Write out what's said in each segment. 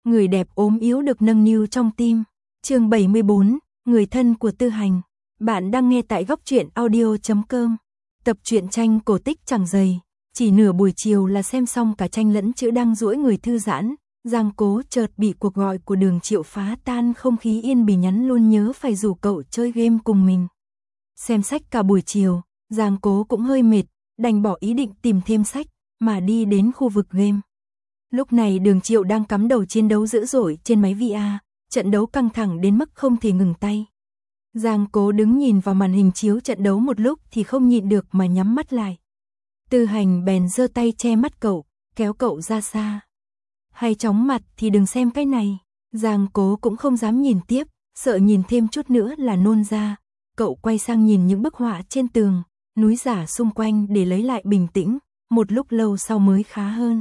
người đẹp ốm yếu được nâng niu trong tim. Chương 74, người thân của Tư Hành. Bạn đang nghe tại góc truyện audio.com. Tập truyện tranh cổ tích chẳng dày, chỉ nửa buổi chiều là xem xong cả tranh lẫn chữ đang duỗi người thư giãn. Giang Cố chợt bị cuộc gọi của Đường Triệu phá tan không khí yên bình, nhắn luôn nhớ phải rủ cậu chơi game cùng mình. Xem sách cả buổi chiều, Giang Cố cũng hơi mệt, đành bỏ ý định tìm thêm sách, mà đi đến khu vực game. Lúc này Đường Triệu đang cắm đầu chiến đấu dữ dội trên máy VR, trận đấu căng thẳng đến mức không thể ngừng tay. Giang Cố đứng nhìn vào màn hình chiếu trận đấu một lúc thì không nhịn được mà nhắm mắt lại. Tư Hành bèn giơ tay che mắt cậu, kéo cậu ra xa. Hay chóng mặt thì đừng xem cái này. Giang Cố cũng không dám nhìn tiếp, sợ nhìn thêm chút nữa là nôn ra. Cậu quay sang nhìn những bức họa trên tường, núi giả xung quanh để lấy lại bình tĩnh, một lúc lâu sau mới khá hơn.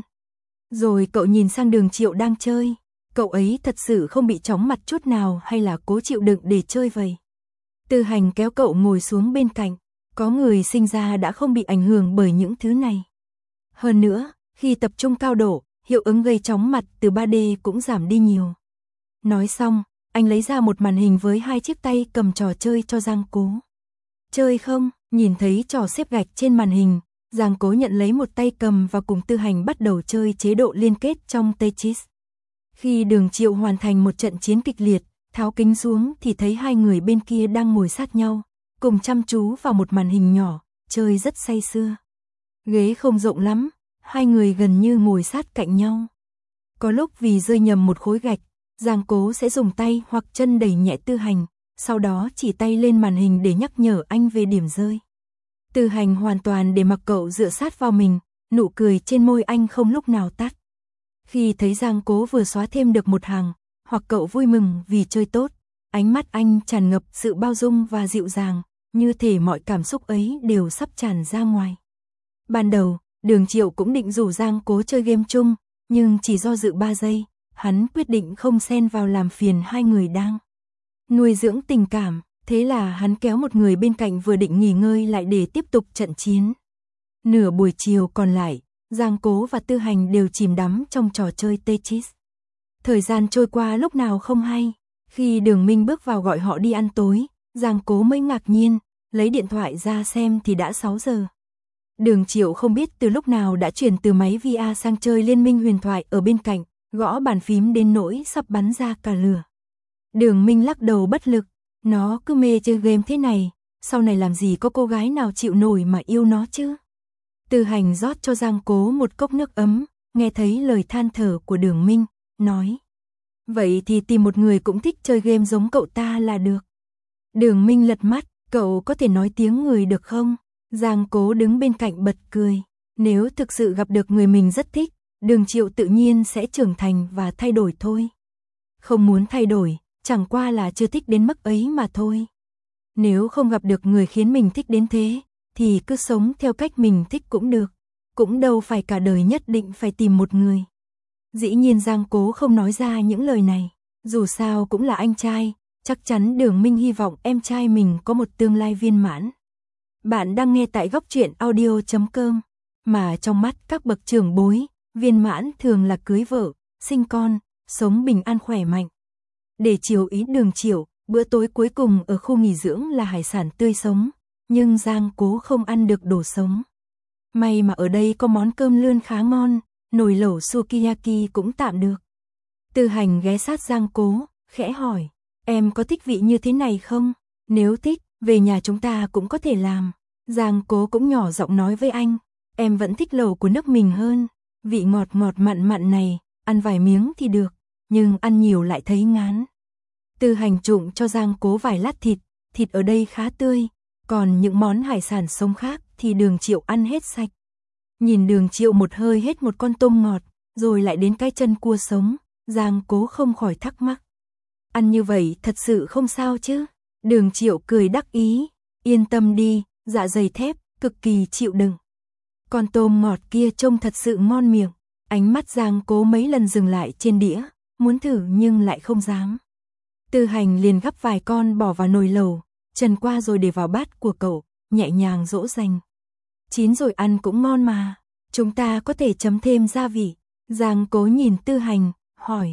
Rồi cậu nhìn sang Đường Triệu đang chơi, cậu ấy thật sự không bị chóng mặt chút nào hay là cố chịu đựng để chơi vậy. Tư Hành kéo cậu ngồi xuống bên cạnh, có người sinh ra đã không bị ảnh hưởng bởi những thứ này. Hơn nữa, khi tập trung cao độ, hiệu ứng gây chóng mặt từ 3D cũng giảm đi nhiều. Nói xong, anh lấy ra một màn hình với 2 chiếc tay cầm trò chơi cho Giang Cố. Chơi không? Nhìn thấy trò xếp gạch trên màn hình, Giang Cố nhận lấy một tay cầm và cùng Tư Hành bắt đầu chơi chế độ liên kết trong Tetris. Khi Đường Triệu hoàn thành một trận chiến kịch liệt, tháo kính xuống thì thấy hai người bên kia đang ngồi sát nhau, cùng chăm chú vào một màn hình nhỏ, chơi rất say sưa. Ghế không rộng lắm, hai người gần như ngồi sát cạnh nhau. Có lúc vì rơi nhầm một khối gạch, Giang Cố sẽ dùng tay hoặc chân đẩy nhẹ Tư Hành, sau đó chỉ tay lên màn hình để nhắc nhở anh về điểm rơi. Tư Hành hoàn toàn để mặc cậu dựa sát vào mình, nụ cười trên môi anh không lúc nào tắt. Khi thấy Giang Cố vừa xóa thêm được một hàng, hoặc cậu vui mừng vì chơi tốt, ánh mắt anh tràn ngập sự bao dung và dịu dàng, như thể mọi cảm xúc ấy đều sắp tràn ra ngoài. Ban đầu, Đường Triệu cũng định rủ Giang Cố chơi game chung, nhưng chỉ do dự 3 giây, hắn quyết định không xen vào làm phiền hai người đang nuôi dưỡng tình cảm, thế là hắn kéo một người bên cạnh vừa định nghỉ ngơi lại để tiếp tục trận chiến. Nửa buổi chiều còn lại, Giang Cố và Tư Hành đều chìm đắm trong trò chơi Tetris. Thời gian trôi qua lúc nào không hay, khi Đường Minh bước vào gọi họ đi ăn tối, Giang Cố mới ngạc nhiên, lấy điện thoại ra xem thì đã 6 giờ. Đường Triệu không biết từ lúc nào đã chuyển từ máy VR sang chơi Liên Minh Huyền Thoại ở bên cạnh, gõ bàn phím đến nỗi sắp bắn ra cả lửa. Đường Minh lắc đầu bất lực, nó cứ mê chơi game thế này, sau này làm gì có cô gái nào chịu nổi mà yêu nó chứ. Tư Hành rót cho Giang Cố một cốc nước ấm, nghe thấy lời than thở của Đường Minh, nói: vậy thì tìm một người cũng thích chơi game giống cậu ta là được. Đường Minh lật mắt, cậu có thể nói tiếng người được không? Giang Cố đứng bên cạnh bật cười, nếu thực sự gặp được người mình rất thích, Đường Triệu tự nhiên sẽ trưởng thành và thay đổi thôi. Không muốn thay đổi, chẳng qua là chưa thích đến mức ấy mà thôi. Nếu không gặp được người khiến mình thích đến thế, thì cứ sống theo cách mình thích cũng được, cũng đâu phải cả đời nhất định phải tìm một người. Dĩ nhiên Giang Cố không nói ra những lời này, dù sao cũng là anh trai, chắc chắn Đường Minh hy vọng em trai mình có một tương lai viên mãn. Bạn đang nghe tại góc truyện audio.com, mà trong mắt các bậc trưởng bối, viên mãn thường là cưới vợ, sinh con, sống bình an khỏe mạnh. Để chiều ý Đường Triệu, bữa tối cuối cùng ở khu nghỉ dưỡng là hải sản tươi sống, nhưng Giang Cố không ăn được đồ sống. May mà ở đây có món cơm lươn khá ngon, nồi lẩu sukiyaki cũng tạm được. Tư Hành ghé sát Giang Cố, khẽ hỏi: em có thích vị như thế này không? Nếu thích, về nhà chúng ta cũng có thể làm. Giang Cố cũng nhỏ giọng nói với anh: em vẫn thích lẩu của nước mình hơn, vị ngọt ngọt mặn mặn này, ăn vài miếng thì được, nhưng ăn nhiều lại thấy ngán. Tư Hành trụng cho Giang Cố vài lát thịt, thịt ở đây khá tươi, còn những món hải sản sống khác thì Đường Triệu ăn hết sạch. Nhìn Đường Triệu một hơi hết một con tôm ngọt, rồi lại đến cái chân cua sống, Giang Cố không khỏi thắc mắc. Ăn như vậy thật sự không sao chứ? Đường Triệu cười đắc ý, yên tâm đi, dạ dày thép, cực kỳ chịu đựng. Con tôm ngọt kia trông thật sự ngon miệng, ánh mắt Giang Cố mấy lần dừng lại trên đĩa, muốn thử nhưng lại không dám. Tư Hành liền gắp vài con bỏ vào nồi lẩu, trần qua rồi để vào bát của cậu, nhẹ nhàng dỗ dành. Chín rồi ăn cũng ngon mà, chúng ta có thể chấm thêm gia vị. Giang Cố nhìn Tư Hành, hỏi: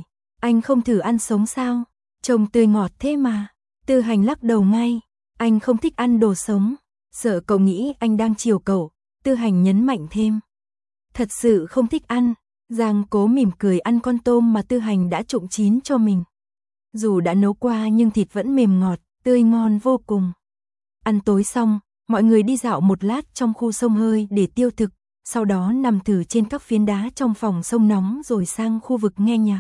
Anh không thử ăn sống sao? Trông tươi ngọt thế mà. Tư Hành lắc đầu ngay. Anh không thích ăn đồ sống. Sợ cậu nghĩ anh đang chiều cậu. Tư Hành nhấn mạnh thêm. Thật sự không thích ăn. Giang Cố mỉm cười ăn con tôm mà Tư Hành đã trụng chín cho mình. Dù đã nấu qua nhưng thịt vẫn mềm ngọt, tươi ngon vô cùng. Ăn tối xong, mọi người đi dạo một lát trong khu xông hơi để tiêu thực, sau đó nằm thử trên các phiến đá trong phòng xông nóng rồi sang khu vực nghe nhạc.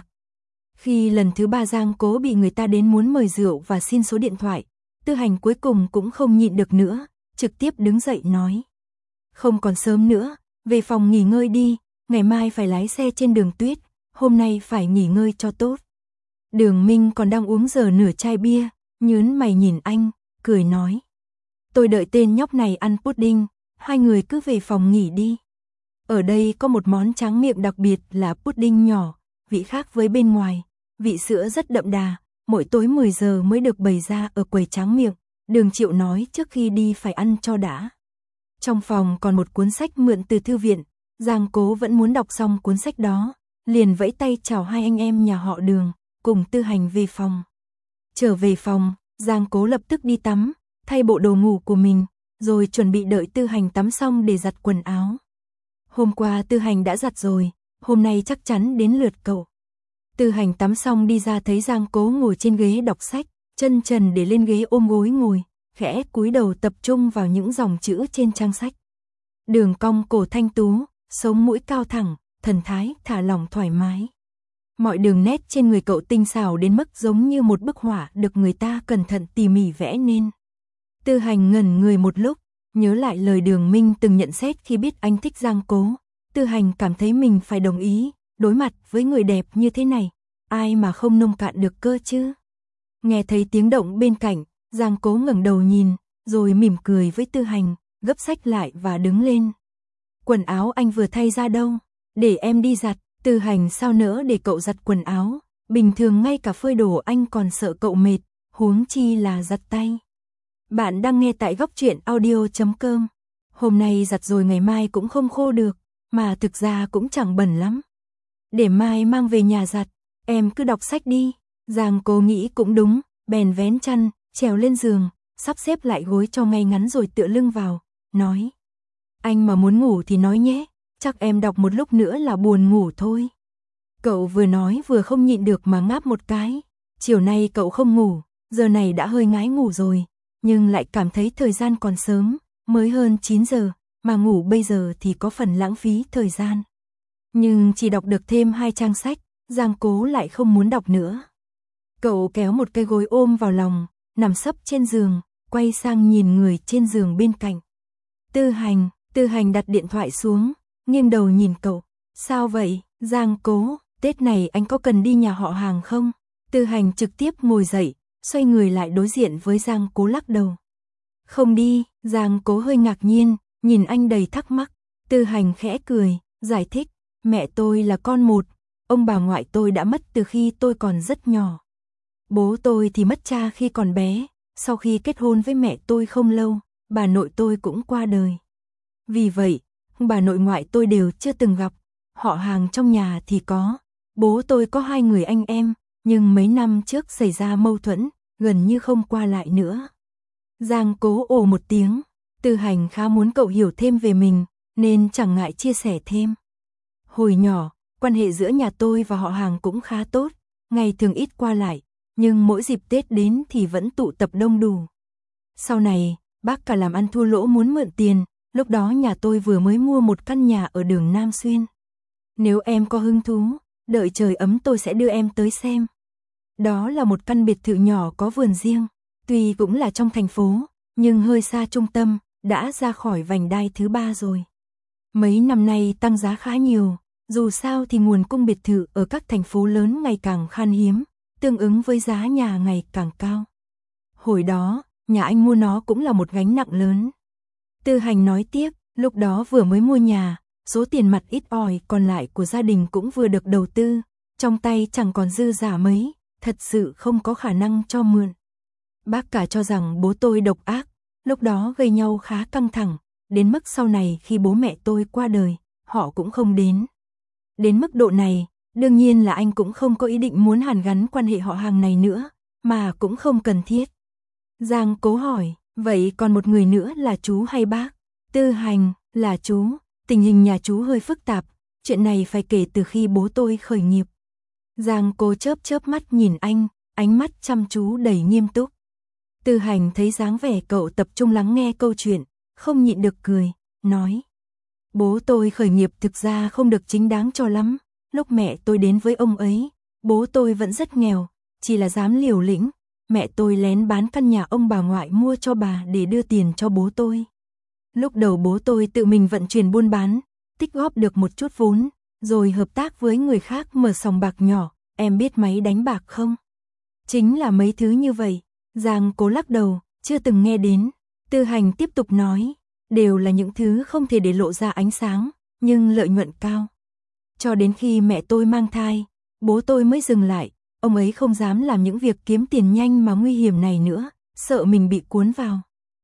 Khi lần thứ 3 Giang Cố bị người ta đến muốn mời rượu và xin số điện thoại, Tư Hành cuối cùng cũng không nhịn được nữa, trực tiếp đứng dậy nói. Không còn sớm nữa, về phòng nghỉ ngơi đi, ngày mai phải lái xe trên đường tuyết, hôm nay phải nghỉ ngơi cho tốt. Đường Minh còn đang uống dở nửa chai bia, nhớn mày nhìn anh, cười nói. Tôi đợi tên nhóc này ăn pudding, hai người cứ về phòng nghỉ đi. Ở đây có một món tráng miệng đặc biệt là pudding nhỏ, vị khác với bên ngoài, vị sữa rất đậm đà, mỗi tối 10 giờ mới được bày ra ở quầy tráng miệng, Đường Triệu nói trước khi đi phải ăn cho đã. Trong phòng còn một cuốn sách mượn từ thư viện, Giang Cố vẫn muốn đọc xong cuốn sách đó, liền vẫy tay chào hai anh em nhà họ Đường, cùng Tư Hành về phòng. Trở về phòng, Giang Cố lập tức đi tắm, thay bộ đồ ngủ của mình, rồi chuẩn bị đợi Tư Hành tắm xong để giặt quần áo. Hôm qua Tư Hành đã giặt rồi, hôm nay chắc chắn đến lượt cậu. Tư Hành tắm xong đi ra thấy Giang Cố ngồi trên ghế đọc sách, chân trần để lên ghế ôm gối ngồi, khẽ cúi đầu tập trung vào những dòng chữ trên trang sách. Đường cong cổ thanh tú, sống mũi cao thẳng, thần thái thả lỏng thoải mái. Mọi đường nét trên người cậu tinh xảo đến mức giống như một bức họa được người ta cẩn thận tỉ mỉ vẽ nên. Tư Hành ngẩn người một lúc, nhớ lại lời Đường Minh từng nhận xét khi biết anh thích Giang Cố. Tư Hành cảm thấy mình phải đồng ý, đối mặt với người đẹp như thế này, ai mà không nông cạn được cơ chứ. Nghe thấy tiếng động bên cạnh, Giang Cố ngẩng đầu nhìn, rồi mỉm cười với Tư Hành, gấp sách lại và đứng lên. Quần áo anh vừa thay ra đâu? Để em đi giặt. Tư Hành sao nỡ để cậu giặt quần áo, bình thường ngay cả phơi đồ anh còn sợ cậu mệt, huống chi là giặt tay. Bạn đang nghe tại góc truyện audio.com. Hôm nay giặt rồi ngày mai cũng không khô được, mà thực ra cũng chẳng bẩn lắm. Để mai mang về nhà giặt, em cứ đọc sách đi. Giang Cố nghĩ cũng đúng, bèn vén chăn, trèo lên giường, sắp xếp lại gối cho ngay ngắn rồi tựa lưng vào, nói. Anh mà muốn ngủ thì nói nhé, chắc em đọc một lúc nữa là buồn ngủ thôi. Cậu vừa nói vừa không nhịn được mà ngáp một cái. Chiều nay cậu không ngủ, giờ này đã hơi ngái ngủ rồi, nhưng lại cảm thấy thời gian còn sớm, mới hơn 9 giờ, mà ngủ bây giờ thì có phần lãng phí thời gian. Nhưng chỉ đọc được thêm 2 trang sách, Giang Cố lại không muốn đọc nữa. Cậu kéo một cái gối ôm vào lòng, nằm sấp trên giường, quay sang nhìn người trên giường bên cạnh. Tư Hành đặt điện thoại xuống, nghiêng đầu nhìn cậu. Sao vậy, Giang Cố, Tết này anh có cần đi nhà họ Hàng không? Tư Hành trực tiếp ngồi dậy, xoay người lại đối diện với Giang Cố lắc đầu. Không đi, Giang Cố hơi ngạc nhiên, nhìn anh đầy thắc mắc. Tư Hành khẽ cười, giải thích, mẹ tôi là con một, ông bà ngoại tôi đã mất từ khi tôi còn rất nhỏ. Bố tôi thì mất cha khi còn bé, sau khi kết hôn với mẹ tôi không lâu, bà nội tôi cũng qua đời. Vì vậy, bà nội ngoại tôi đều chưa từng gặp, họ Hàng trong nhà thì có. Bố tôi có 2 người anh em, nhưng mấy năm trước xảy ra mâu thuẫn, gần như không qua lại nữa. Giang Cố ồ một tiếng, Tư Hành khá muốn cậu hiểu thêm về mình, nên chẳng ngại chia sẻ thêm. Hồi nhỏ, quan hệ giữa nhà tôi và họ Hàng cũng khá tốt, ngày thường ít qua lại, nhưng mỗi dịp Tết đến thì vẫn tụ tập đông đủ. Sau này, bác cả làm ăn thua lỗ muốn mượn tiền, lúc đó nhà tôi vừa mới mua một căn nhà ở đường Nam Xuyên. Nếu em có hứng thú, đợi trời ấm tôi sẽ đưa em tới xem. Đó là một căn biệt thự nhỏ có vườn riêng, tuy cũng là trong thành phố, nhưng hơi xa trung tâm, đã ra khỏi vành đai thứ 3 rồi. Mấy năm nay tăng giá khá nhiều, dù sao thì nguồn cung biệt thự ở các thành phố lớn ngày càng khan hiếm, tương ứng với giá nhà ngày càng cao. Hồi đó, nhà anh mua nó cũng là một gánh nặng lớn. Tư Hành nói tiếp, lúc đó vừa mới mua nhà, số tiền mặt ít ỏi còn lại của gia đình cũng vừa được đầu tư, trong tay chẳng còn dư giả mấy, thật sự không có khả năng cho mượn. Bác cả cho rằng bố tôi độc ác, lúc đó gây nhau khá căng thẳng, đến mức sau này khi bố mẹ tôi qua đời, họ cũng không đến. Đến mức độ này, Đương nhiên là anh cũng không có ý định muốn hàn gắn quan hệ họ hàng này nữa, mà cũng không cần thiết. Giang Cố hỏi, vậy còn một người nữa là chú hay bác? Tư Hành, là chú, tình hình nhà chú hơi phức tạp, chuyện này phải kể từ khi bố tôi khởi nghiệp. Giang Cố chớp chớp mắt nhìn anh, ánh mắt chăm chú đầy nghiêm túc. Tư Hành thấy dáng vẻ cậu tập trung lắng nghe câu chuyện, không nhịn được cười, nói. Bố tôi khởi nghiệp thực ra không được chính đáng cho lắm, lúc mẹ tôi đến với ông ấy, bố tôi vẫn rất nghèo, chỉ là dám liều lĩnh, mẹ tôi lén bán căn nhà ông bà ngoại mua cho bà để đưa tiền cho bố tôi. Lúc đầu bố tôi tự mình vận chuyển buôn bán, tích góp được một chút vốn, rồi hợp tác với người khác mở sòng bạc nhỏ, em biết máy đánh bạc không? Chính là mấy thứ như vậy. Giang Cố lắc đầu, chưa từng nghe đến. Tư Hành tiếp tục nói, đều là những thứ không thể để lộ ra ánh sáng, nhưng lợi nhuận cao. Cho đến khi mẹ tôi mang thai, bố tôi mới dừng lại, ông ấy không dám làm những việc kiếm tiền nhanh mà nguy hiểm này nữa, sợ mình bị cuốn vào.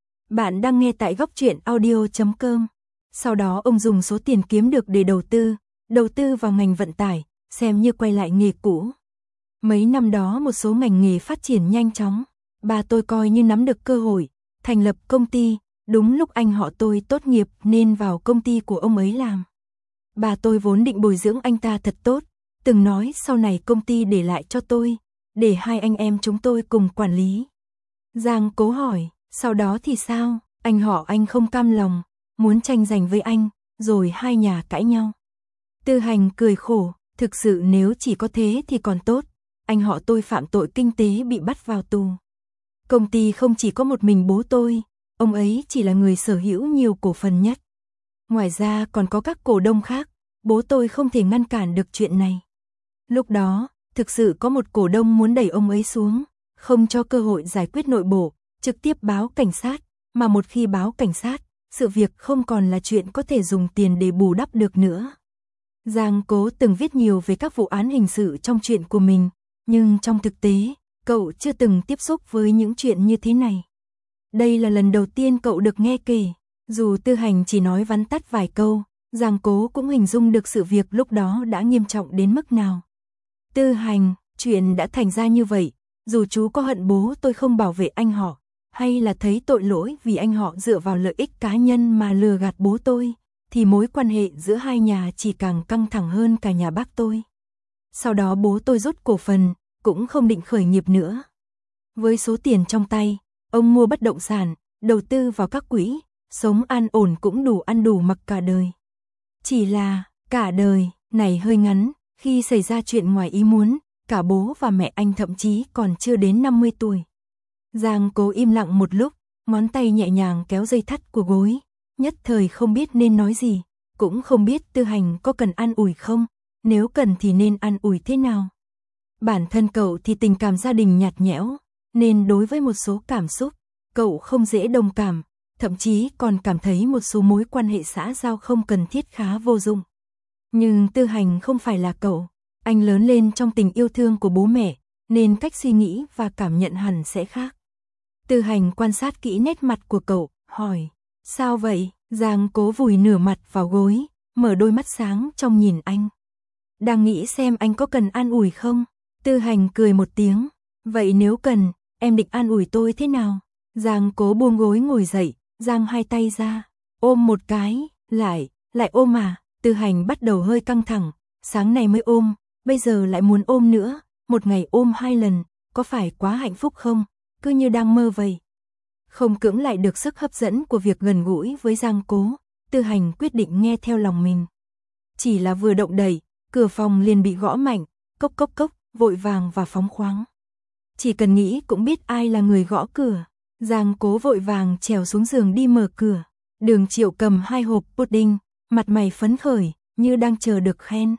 Bạn đang nghe tại góc truyện audio.com. Sau đó ông dùng số tiền kiếm được để đầu tư vào ngành vận tải, xem như quay lại nghề cũ. Mấy năm đó một số ngành nghề phát triển nhanh chóng, bà tôi coi như nắm được cơ hội, thành lập công ty, đúng lúc anh họ tôi tốt nghiệp nên vào công ty của ông ấy làm. Bà tôi vốn định bồi dưỡng anh ta thật tốt, từng nói sau này công ty để lại cho tôi, để hai anh em chúng tôi cùng quản lý. Giang Cố hỏi, sau đó thì sao? Anh họ anh không cam lòng, muốn tranh giành với anh, rồi hai nhà cãi nhau. Tư Hành cười khổ, thực sự nếu chỉ có thế thì còn tốt, anh họ tôi phạm tội kinh tế bị bắt vào tù. Công ty không chỉ có một mình bố tôi, ông ấy chỉ là người sở hữu nhiều cổ phần nhất. Ngoài ra còn có các cổ đông khác, bố tôi không thể ngăn cản được chuyện này. Lúc đó, thực sự có một cổ đông muốn đẩy ông ấy xuống, không cho cơ hội giải quyết nội bộ, trực tiếp báo cảnh sát, mà một khi báo cảnh sát, sự việc không còn là chuyện có thể dùng tiền để bù đắp được nữa. Giang Cố từng viết nhiều về các vụ án hình sự trong chuyện của mình, nhưng trong thực tế, cậu chưa từng tiếp xúc với những chuyện như thế này. Đây là lần đầu tiên cậu được nghe kể, dù Tư Hành chỉ nói vắn tắt vài câu, Giang Cố cũng hình dung được sự việc lúc đó đã nghiêm trọng đến mức nào. Tư Hành, chuyện đã thành ra như vậy, dù chú có hận bố tôi không bảo vệ anh họ, hay là thấy tội lỗi vì anh họ dựa vào lợi ích cá nhân mà lừa gạt bố tôi, thì mối quan hệ giữa hai nhà chỉ càng căng thẳng hơn cả nhà bác tôi. Sau đó bố tôi rút cổ phần, cũng không định khởi nghiệp nữa. Với số tiền trong tay, ông mua bất động sản, đầu tư vào các quỹ, sống an ổn cũng đủ ăn đủ mặc cả đời. Chỉ là, cả đời, này hơi ngắn, khi xảy ra chuyện ngoài ý muốn, cả bố và mẹ anh thậm chí còn chưa đến 50 tuổi. Giang Cố im lặng một lúc, ngón tay nhẹ nhàng kéo dây thắt của gối, nhất thời không biết nên nói gì, cũng không biết Tư Hành có cần an ủi không, nếu cần thì nên an ủi thế nào. Bản thân cậu thì tình cảm gia đình nhạt nhẽo, nên đối với một số cảm xúc, cậu không dễ đồng cảm, thậm chí còn cảm thấy một số mối quan hệ xã giao không cần thiết khá vô dụng. Nhưng Tư Hành không phải là cậu, anh lớn lên trong tình yêu thương của bố mẹ, nên cách suy nghĩ và cảm nhận hẳn sẽ khác. Tư Hành quan sát kỹ nét mặt của cậu, hỏi, sao vậy? Giang Cố vùi nửa mặt vào gối, mở đôi mắt sáng trong nhìn anh. Đang nghĩ xem anh có cần an ủi không? Tư Hành cười một tiếng, vậy nếu cần, em định an ủi tôi thế nào? Giang Cố buông gối ngồi dậy, giang hai tay ra, ôm một cái, lại ôm à? Tư Hành bắt đầu hơi căng thẳng, sáng nay mới ôm, bây giờ lại muốn ôm nữa, một ngày ôm 2 lần, có phải quá hạnh phúc không? Cứ như đang mơ vậy. Không cưỡng lại được sức hấp dẫn của việc gần gũi với Giang Cố, Tư Hành quyết định nghe theo lòng mình. Chỉ là vừa động đẩy, cửa phòng liền bị gõ mạnh, cốc cốc cốc, vội vàng và phóng khoáng. Chỉ cần nghĩ cũng biết ai là người gõ cửa. Giang Cố vội vàng trèo xuống giường đi mở cửa. Đường Triệu cầm 2 hộp pudding, mặt mày phấn khởi, như đang chờ được khen.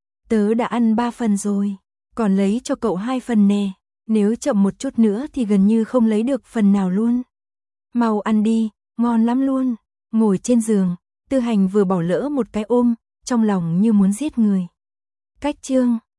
Tớ đã ăn 3 phần rồi, còn lấy cho cậu 2 phần nè, nếu chậm một chút nữa thì gần như không lấy được phần nào luôn. Mau ăn đi, ngon lắm luôn. Ngồi trên giường, Tư Hành vừa bỏ lỡ một cái ôm, trong lòng như muốn giết người. Cách chương